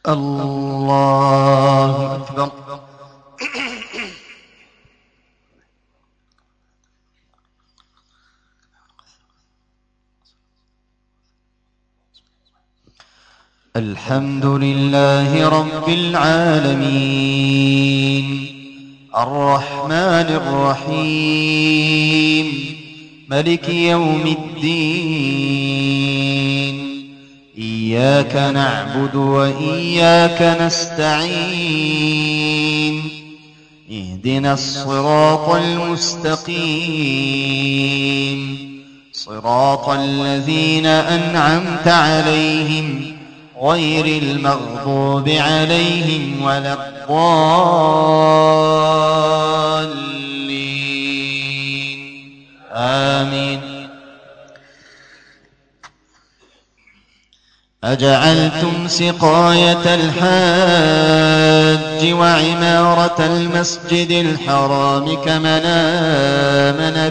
الله أكبر. الحمد لله رب العالمين الرحمن الرحيم ملك يوم الدين إياك نعبد وإياك نستعين اهدنا الصراط المستقيم صراط الذين أنعمت عليهم غير المغضوب عليهم ولا الضالين آمين. أجعلتم سقاية الحاج وعمارة المسجد الحرام كمن آمن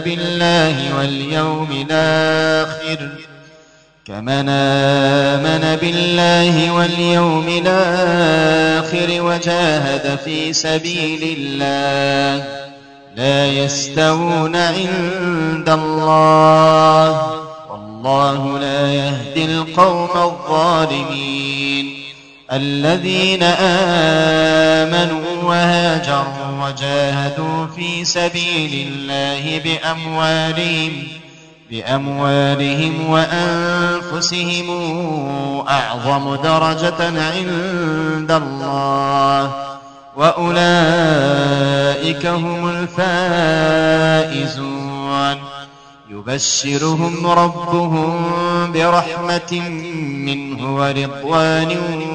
بالله واليوم الآخر وجاهد في سبيل الله لا يستوون عند الله والله لا يهدي القوم الظالمين. الذين آمنوا وهاجروا وجاهدوا في سبيل الله بأموالهم وأنفسهم أعظم درجة عند الله وأولئك هم الفائزون. يبشرهم ربهم برحمة منه ورضوان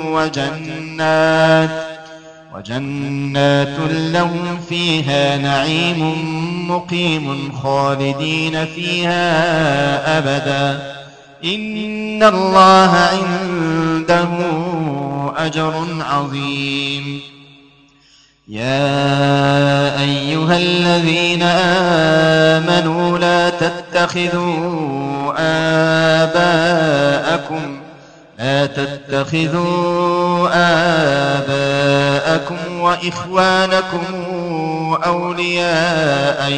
وجنات لهم فيها نعيم مقيم خالدين فيها أبدا إن الله عنده أجر عظيم. يا أيها الذين آمنوا لا تتخذوا آباءكم وإخوانكم أولياء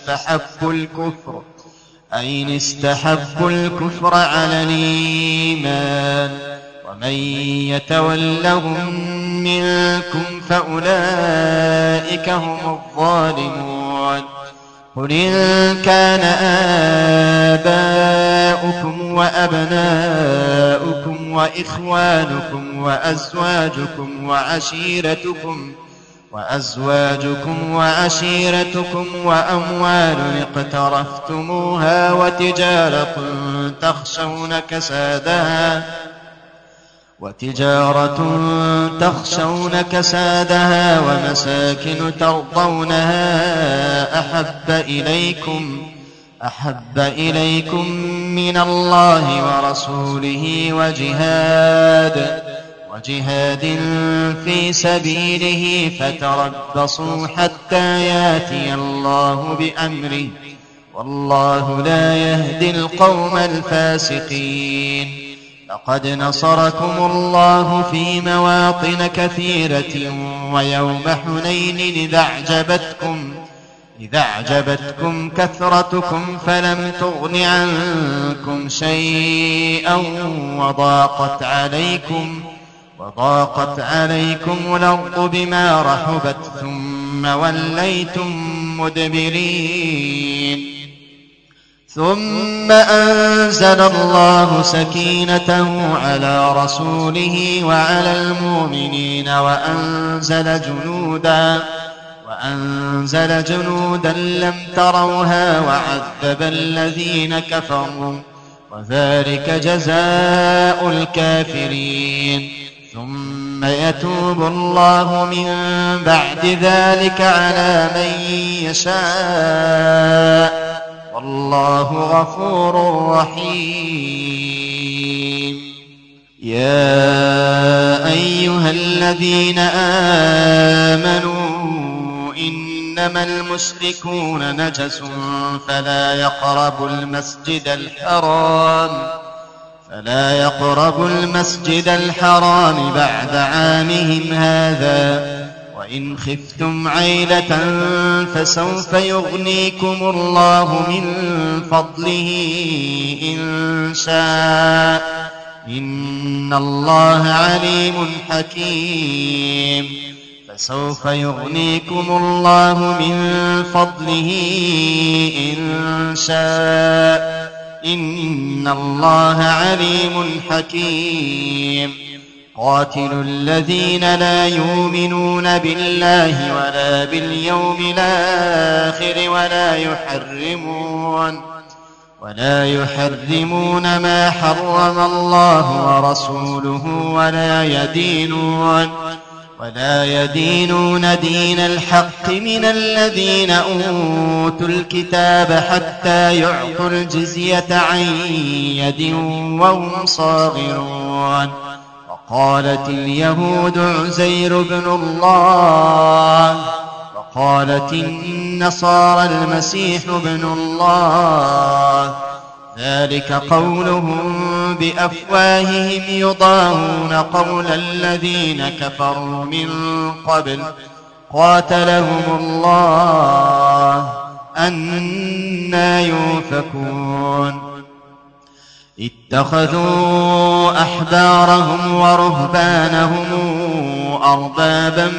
أين استحبوا الكفر على الإيمان ومن يتولهم منكم فأولئك هم الظالمون. قل إن كان آباؤكم وأبناؤكم وإخوانكم وأزواجكم وعشيرتكم وأموال اقترفتموها وتجارة تخشون كسادها ومساكن ترضونها أحب إليكم من الله ورسوله وجهاد في سبيله فتربصوا حتى ياتي الله بأمره والله لا يهدي القوم الفاسقين. لقد نصركم الله في مواطن كثيرة ويوم حنين إذا أعجبتكم كثرتكم فلم تغن عنكم شيئا وضاقت عليكم الأرض بما رحبت ثم وليتم مدبرين. ثم أنزل الله سكينته على رسوله وعلى المؤمنين وأنزل جنودا لم تروها وعذب الذين كفروا وذلك جزاء الكافرين. ثم يتوب الله من بعد ذلك على من يشاء والله غفور رحيم. يا أيها الذين آمنوا إنما المشركون نجس فلا فلا يقربوا المسجد الحرام بعد عامهم هذا وإن خفتم عيلة فسوف يغنيكم الله من فضله إن شاء إن الله عليم حكيم فسوف يغنيكم الله من فضله إن شاء إن الله عليم حكيم قاتلوا الذين لا يؤمنون بالله ولا باليوم الآخر ولا يحرمون ما حرم الله ورسوله ولا يدينون دين الحق من الذين أوتوا الكتاب حتى يعطوا الجزية عن يد وهم صاغرون وقالت اليهود عزير بن الله وقالت النصارى المسيح بن الله ذلك قولهم بأفواههم يضاهون قول الذين كفروا من قبل قاتلهم الله أنى يؤفكون اتخذوا أحبارهم ورهبانهم أربابا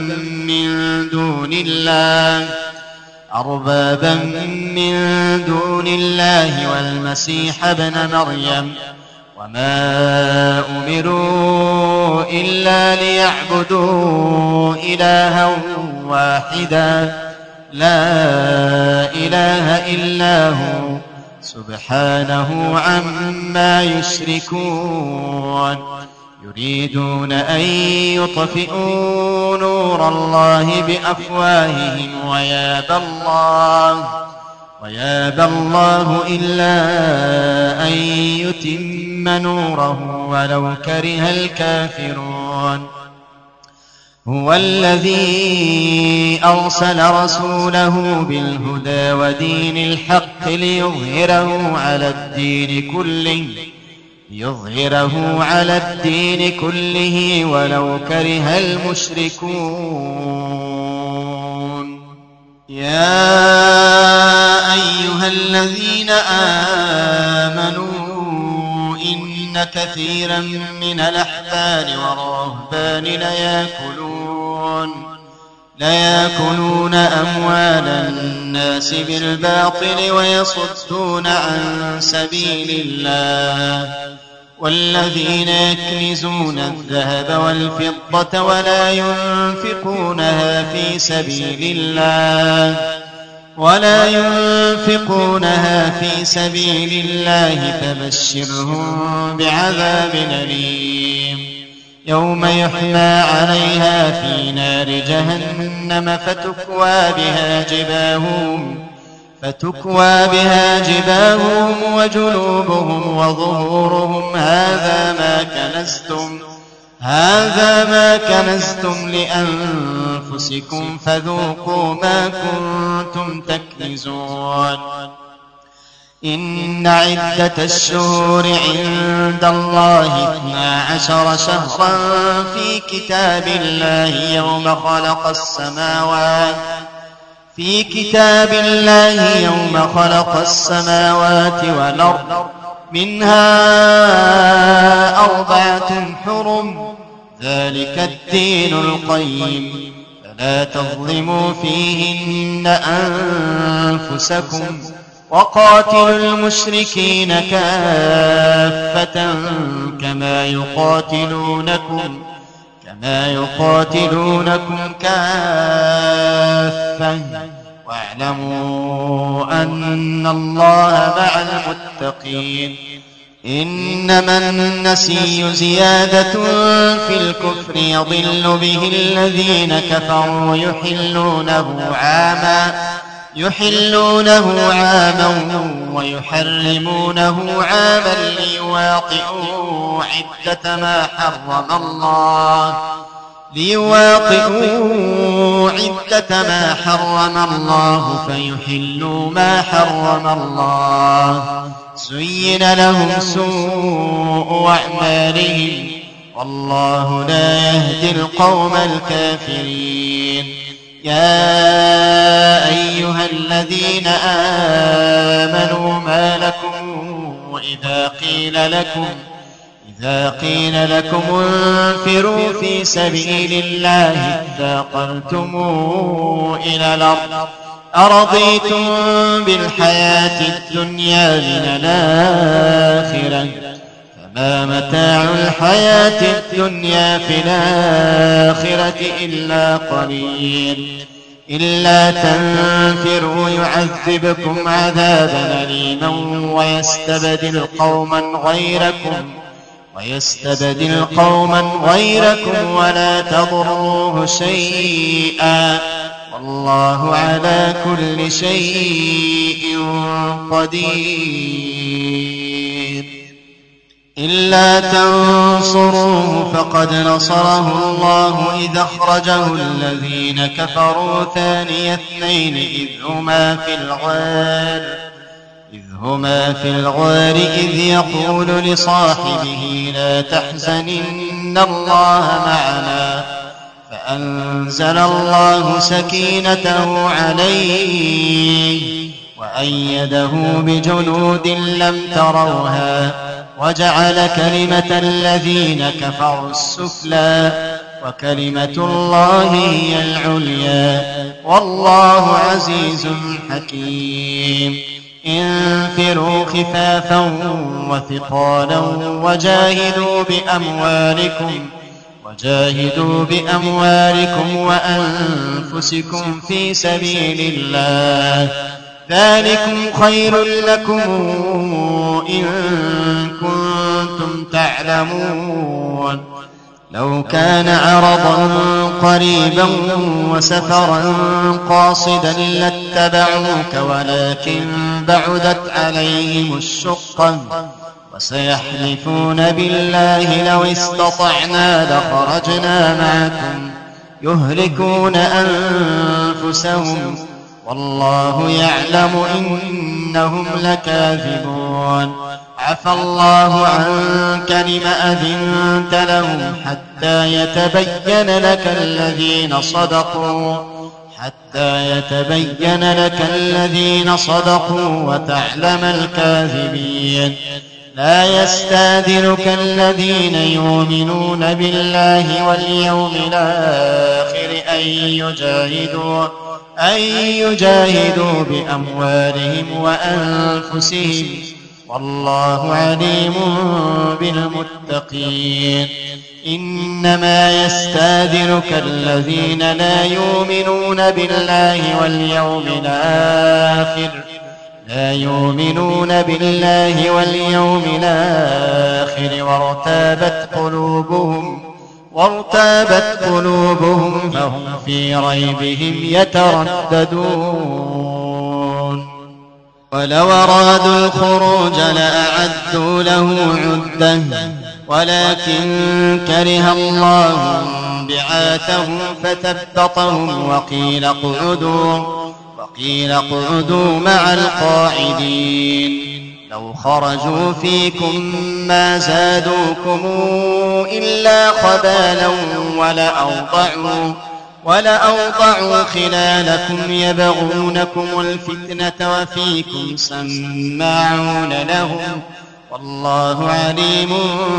من دون الله والمسيح ابن مريم وما أمروا إلا ليعبدوا إلها واحدا لا إله إلا هو سبحانه عما يشركون يريدون أن يطفئوا نور الله بأفواههم ويابى الله إلا أن يتم نوره ولو كره الكافرون هو الذي أرسل رسوله بالهدى ودين الحق ليظهره على الدين كله ولو كره المشركون يا أيها الذين آمنوا إن كثيرا من الأحبار والرهبان ليأكلون أموال الناس بالباطل ويصدون عن سبيل الله والذين يكنزون الذهب والفضة ولا ينفقونها في سبيل الله فبشرهم بعذاب أليم يوم يحمى عليها في نار جهنم فتكوى بها جباههم وجنوبهم وظهورهم هذا ما كنزتم لأنفسكم فذوقوا ما كنتم تكنزون إن عدة الشهور عند الله 12 شهرا في كتاب الله يوم خلق السماوات والأرض منها 4 حرم ذلك الدين القيم فلا تظلموا فيهن أنفسكم وقاتلوا المشركين كافة كما يقاتلونكم كافة واعلموا أن الله مع المتقين إنما النسي زيادة في الكفر يضل به الذين كفروا يحلونه عاما ويحرمونه عاما ليواطئوا عدة ما حرم الله فيحلوا ما حرم الله زين لهم سوء أعمالهم والله لا يهدي القوم الكافرين. يا أيها الذين آمنوا ما لكم إذا قيل لكم انفروا في سبيل الله اثاقلتم إلى الأرض أرضيتم بالحياة الدنيا من الآخرة فما متاع الحياة الدنيا في الآخرة إلا قليل. إلا تنفروا يعذبكم عذابا أليما ويستبدل قوما غيركم ولا تضروه شيئا والله على كل شيء قدير. إلا تنصروه فقد نصره الله إذ أخرجه الذين كفروا ثاني اثنين إذ هما في الغار إذ يقول لصاحبه لا تحزن إن الله معنا فأنزل الله سكينته عليه وأيده بجنود لم تروها وجعل كلمة الذين كفروا السفلى وكلمة الله هي العليا والله عزيز حكيم. انفروا خفافا وثقالا وجاهدوا بأموالكم وأنفسكم في سبيل الله ذلكم خير لكم إن كنتم تعلمون. لو كان عرضا قريبا وسفرا قاصدا لاتبعوك ولكن بعدت عليهم الشقة وسيحلفون بالله لو استطعنا لخرجنا معكم يهلكون أنفسهم والله يعلم إنهم لكاذبون. عفى الله عنك لم أذنت لهم حتى يتبين لك الذين صدقوا وتعلم الكاذبين. لا يستأذنك الذين يؤمنون بالله واليوم الآخر أن يجاهدوا بأموالهم وأنفسهم والله عليم بالمتقين. إنما يستأذنك الذين لا يؤمنون بالله واليوم الآخر وارتابت قلوبهم فهم في ريبهم يترددون. ولو أرادوا الخروج لأعدوا له عدة ولكن كره الله بعاثهم فثبطهم وقيل اقعدوا مع القاعدين. لو خرجوا فيكم ما زادوكم إلا خبالا ولأوضعوا خلالكم يبغونكم الفتنة وفيكم سماعون لهم والله عليم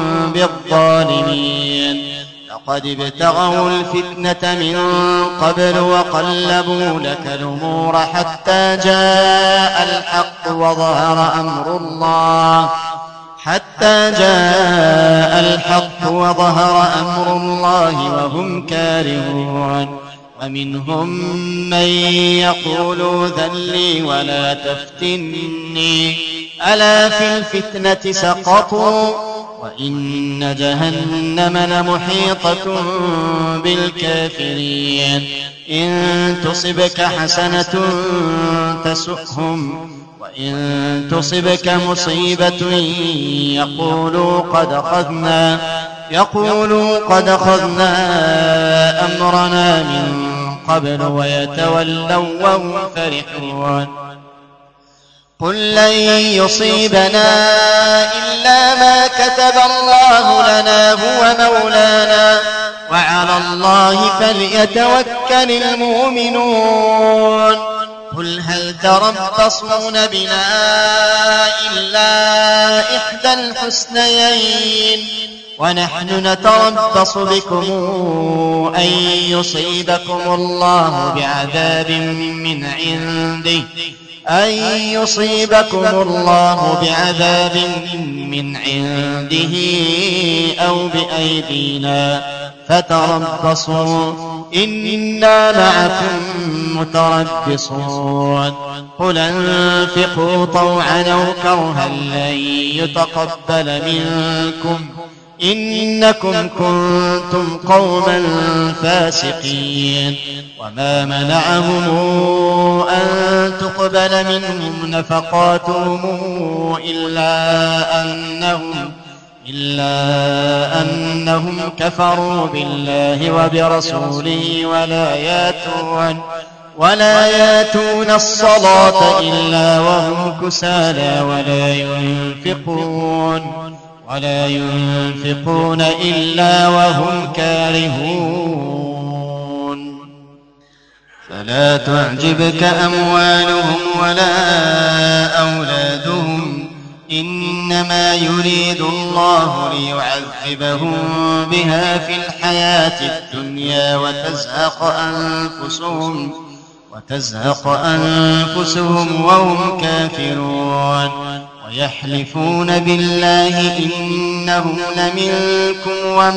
بالظالمين. لقد ابتغوا الفتنة من قبل وقلبوا لك الأمور حتى جاء الحق وظهر أمر الله وهم كارهون. ومنهم من يقول ذلي ولا تفتني ألا في الفتنة سقطوا وإن جهنم لمحيطة بالكافرين. إن تصبك حسنة تسؤهم وإن تصبك مصيبة يقولوا قد أخذنا أمرنا من قبل ويتولوا وهم فرحون. قل لن يصيبنا إلا ما كتب الله لنا هو مولانا وعلى الله فليتوكل المؤمنون قل هل تربصون بنا إلا إحدى الحسنيين ونحن نتربص بكم أن يصيبكم الله بعذاب من عنده أو بأيدينا فتربصوا إنا معكم متربصون قل انفقوا طوعا أو كرها لن يتقبل منكم إنكم كنتم قوما فاسقين وما منعهم أن تقبل منهم نفقاتهم إلا أنهم كفروا بالله وبرسوله ولا ياتون الصلاة إلا وهم كسالى ولا ينفقون إلا وهم كارهون فلا تعجبك أموالهم ولا أولادهم إنما يريد الله ليعذبهم بها في الحياة الدنيا وتزهق أنفسهم وهم كافرون ويحلفون بالله إنهم لمنكم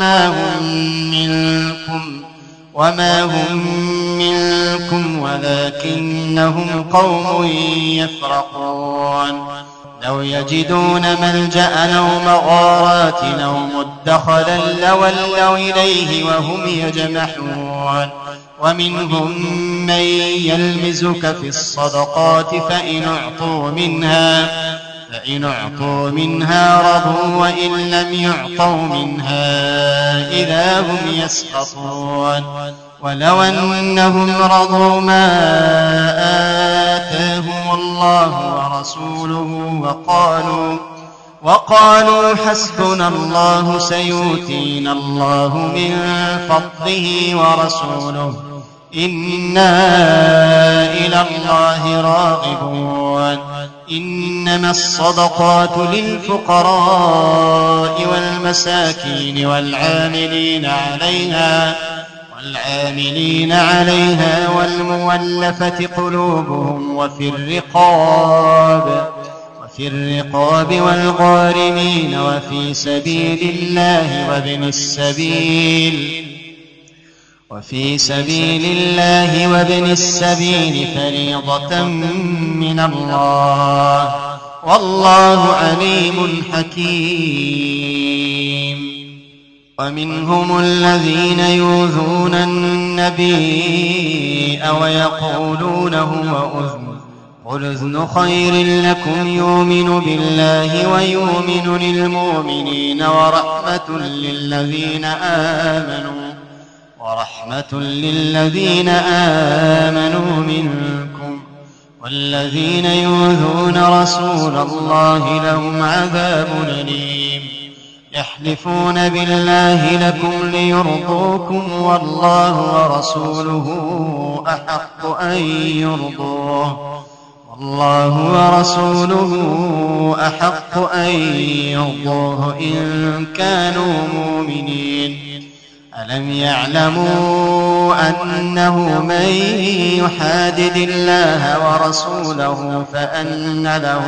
وما هم منكم ولكنهم قوم يفرقون لو يجدون ملجأ أو مغارات أو مدخلا لولوا إليه وهم يجمحون ومنهم من يلمزك في الصدقات فإن أعطوا منها رضوا وإن لم يعطوا منها إذا هم يسخطون ولو أنهم رضوا ما آتاهم الله ورسوله وقالوا حسبنا الله سيؤتينا الله من فضله ورسوله إنا إلى الله راغبون إنما الصدقات للفقراء والمساكين والعاملين عليها والمولفة قلوبهم وفي الرقاب والغارمين وفي سبيل الله وابن السبيل فريضة من الله والله عليم حكيم ومنهم الذين يؤذون النبي ويقولون هو أذن قل أذن خير لكم يؤمن بالله ويؤمن للمؤمنين ورحمة للذين آمنوا منكم والذين يؤذون رسول الله لهم عذاب أليم يحلفون بالله لكم ليرضوكم والله ورسوله أحق أن يرضوه إن كانوا مؤمنين ألم يعلموا أنه من يحادد الله ورسوله فأن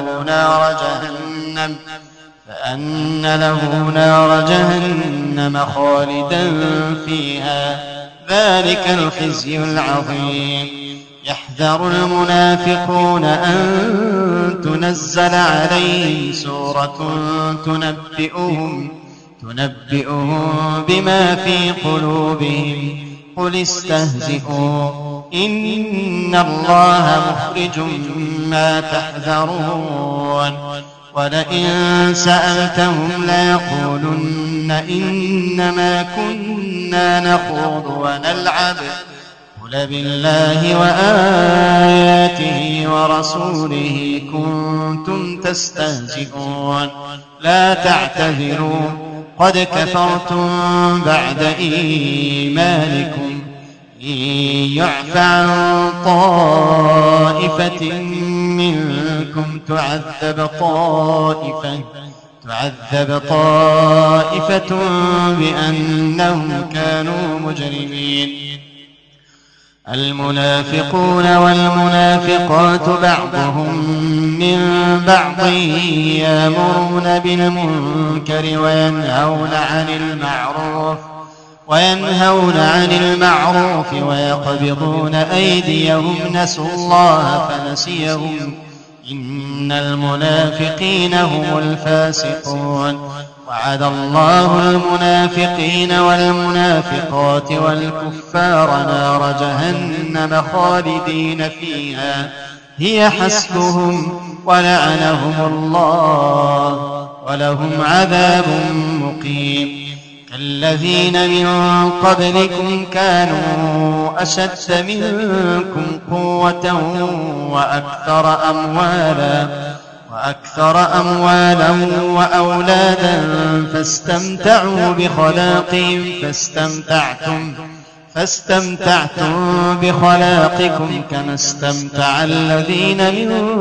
له نار جهنم خالدا فيها ذلك الخزي العظيم يحذر المنافقون أن تنزل عليهم سورة تنبئهم بما في قلوبهم قل استهزئوا إن الله مخرج ما تحذرون ولئن سألتهم ليقولن إنما كنا نخوض ونلعب قل بالله وآياته ورسوله كنتم تستهزئون لا تعتذروا قد كفرتم بعد إيمانكم إن يعف عن طائفة منكم تعذب طائفة بأنهم كانوا مجرمين المنافقون والمنافقات بعضهم من بعض يأمرون بالمنكر وينهون عن المعروف ويقبضون أيديهم نسوا الله فنسيهم إن المنافقين هم الفاسقون وعد الله المنافقين والمنافقات والكفار نار جهنم خالدين فيها هي حسبهم ولعنهم الله ولهم عذاب مقيم كالذين من قبلكم كانوا أشد منكم قوة وأكثر أموالا وأولادا فاستمتعتم بخلاقكم كما استمتع الذين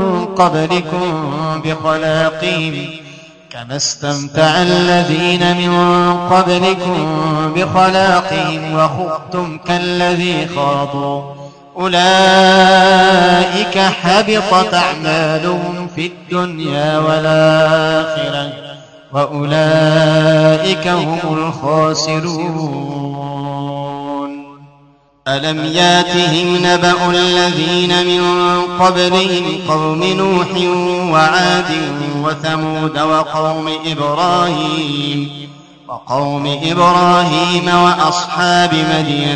من قبلكم بخلاقهم وخضتم كالذي خاضوا أولئك حبطت أعمالهم في الدنيا والآخرة وأولئك هم الخاسرون ألم ياتهم نبأ الذين من قبلهم قوم نوح وعاد وثمود وقوم إبراهيم وأصحاب مدين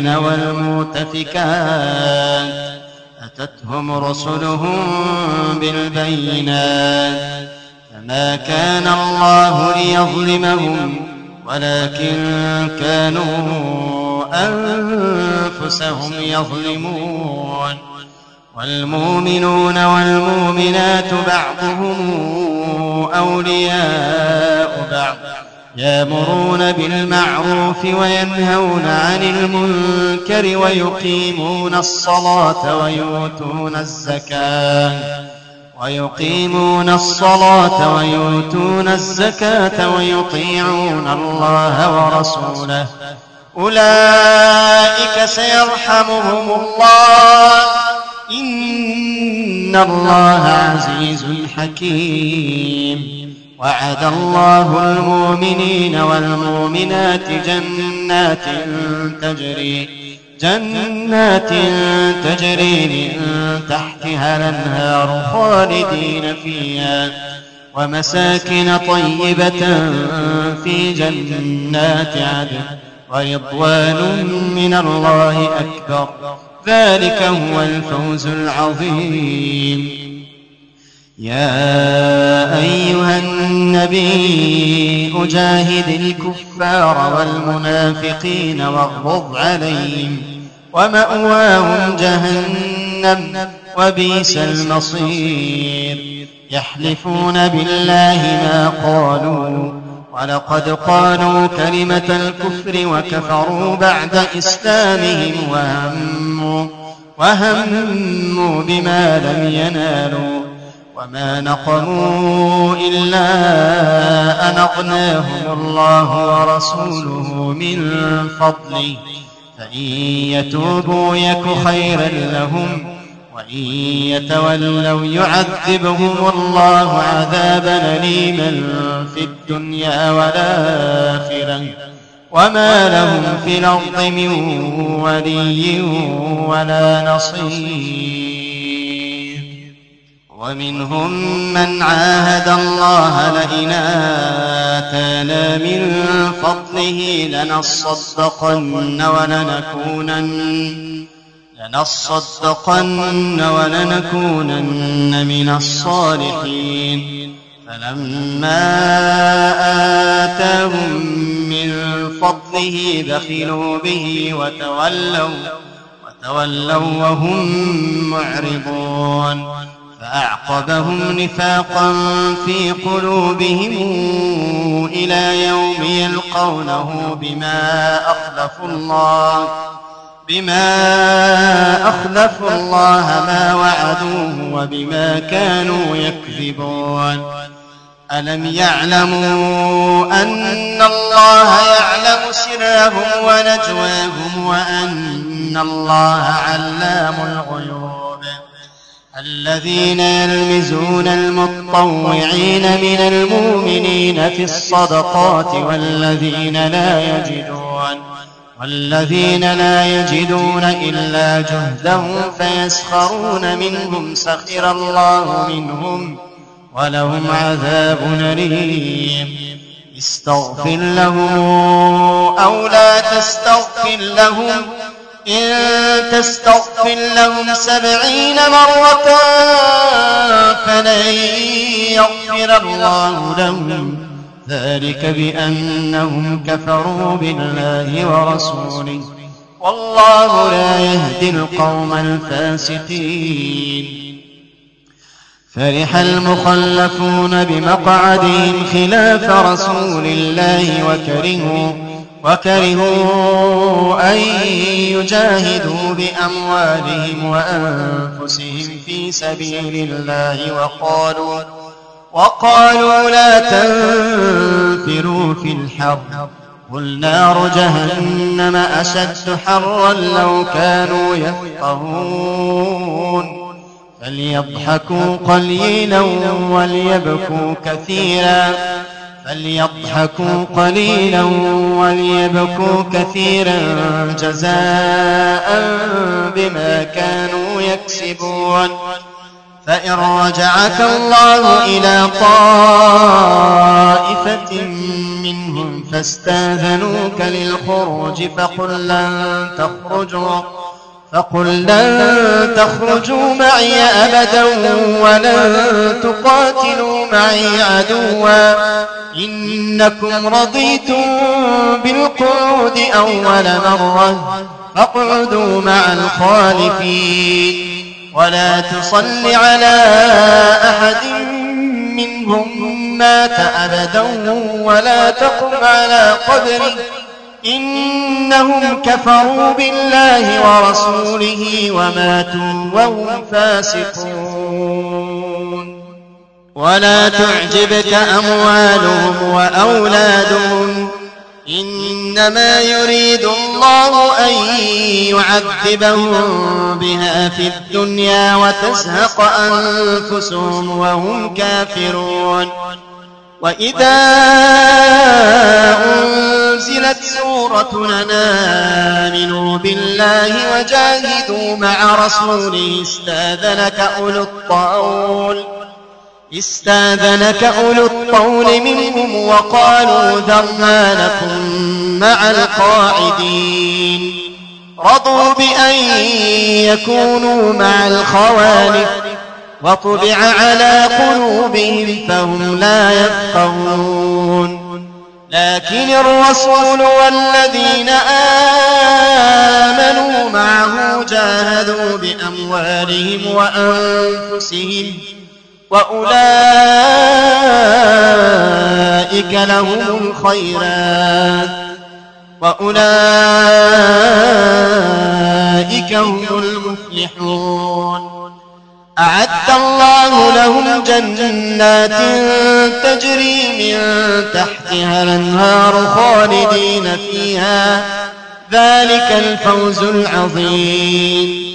والمؤتفكات أتتهم رسلهم بالبينات فما كان الله ليظلمهم ولكن كانوا أنفسهم يظلمون والمؤمنون والمؤمنات بعضهم أولياء بعض يأمرون بالمعروف وينهون عن المنكر ويقيمون الصلاة ويؤتون الزكاة ويطيعون الله ورسوله أولئك سيرحمهم الله إن الله عزيز حكيم وعد الله المؤمنين والمؤمنات جنات تجري من تحتها الأنهار خالدين فيها ومساكن طيبة في جنات عدن ورضوان من الله أكبر ذلك هو الفوز العظيم يا أيها النبي أجاهد الكفار والمنافقين واغلظ عليهم ومأواهم جهنم وبئس المصير يحلفون بالله ما قالوا ولقد قالوا كلمة الكفر وكفروا بعد إسلامهم وهموا بما لم ينالوا وما نقموا إلا أن أغناهم الله ورسوله من فضله فإن يتوبوا يك خيرا لهم وإن يتولوا يعذبهم الله عذابا أليما في الدنيا والآخرة وما لهم في الأرض من ولي ولا نصير ومنهم من عاهد الله لئن آتانا من فضله لنصدقن ولنكونن من الصالحين فلما آتاهم من فضله بخلوا به فتولوا وهم معرضون فأعقبهم نفاقا في قلوبهم إلى يوم يلقونه بما أخلفوا الله ما وعدوه وبما كانوا يكذبون ألم يعلموا أن الله يعلم سرهم ونجواهم وأن الله علام الغيوب الذين يلمزون المطوعين من المؤمنين في الصدقات والذين لا يجدون إلا جهدهم فيسخرون منهم سخر الله منهم ولهم عذاب أليم استغفر لهم أو لا تستغفر لهم إن تستغفر لهم 70 مرة فلن يغفر الله لهم ذلك بأنهم كفروا بالله ورسوله والله لا يهدي القوم الفاسقين فرح المخلفون بمقعدهم خلاف رسول الله وكرهوا أن يجاهدوا بأموالهم وأنفسهم في سبيل الله وقالوا لا تنفروا في الحر قل نار جهنم أشد حرا لو كانوا يفقهون فليضحكوا قليلا وليبكوا كثيرا جزاء بما كانوا يكسبون فإن رجعك الله إلى طائفة منهم فاستاذنوك للخروج فقل لن تخرجوا معي أبدا ولن تقاتلوا معي عدوا إنكم رضيتم بالقعود أول مرة فاقعدوا مع الخالفين ولا تصل على أحد منهم مات أبدا ولا تقم على قبره إنهم كفروا بالله ورسوله وماتوا وهم فاسقون ولا تعجبك أموالهم وأولادهم إنما يريد الله أن يعذبهم بها في الدنيا وتزهق أنفسهم وهم كافرون وإذا أنزلت سورة آمنوا بالله وجاهدوا مع رسوله استاذنك أولو الطول منهم وقالوا ذرنا نكن مع القاعدين رضوا بأن يكونوا مع الخوالف وطبع على قلوبهم فهم لا يفقهون لكن الرسول والذين آمنوا معه جاهدوا بأموالهم وأنفسهم وأولئك لهم الخيرات وأولئك هم المفلحون أعد الله لهم جنات تجري من تحتها الأنهار خالدين فيها ذلك الفوز العظيم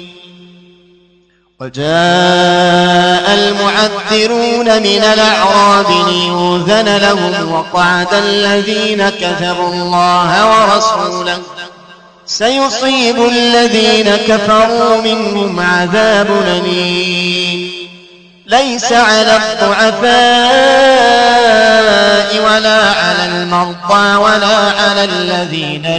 وجاء المعذرون من الأعراب ليؤذن لهم وقعد الذين كفروا الله ورسوله سيصيب الذين كفروا منهم عذاب أليم ليس على الضعفاء ولا على المرضى ولا على الذين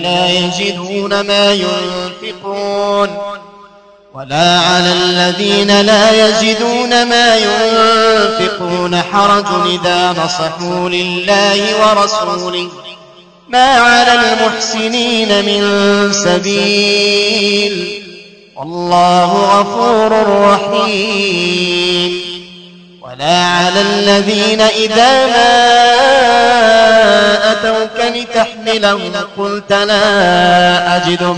لا يجدون ما ينفقون حرج إذا نصحوا لله ورسوله ما على المحسنين من سبيل والله غفور رحيم. ولا على الذين إذا ما أتوك لتحملهم قلت لا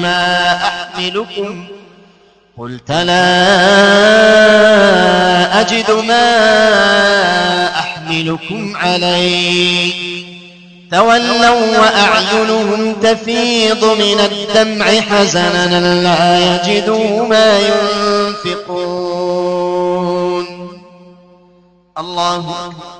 أجد ما أحملكم عليه تولوا وأعينهم تفيض من الدمع حزنا لا يجدوا ما ينفقون. الله أكبر.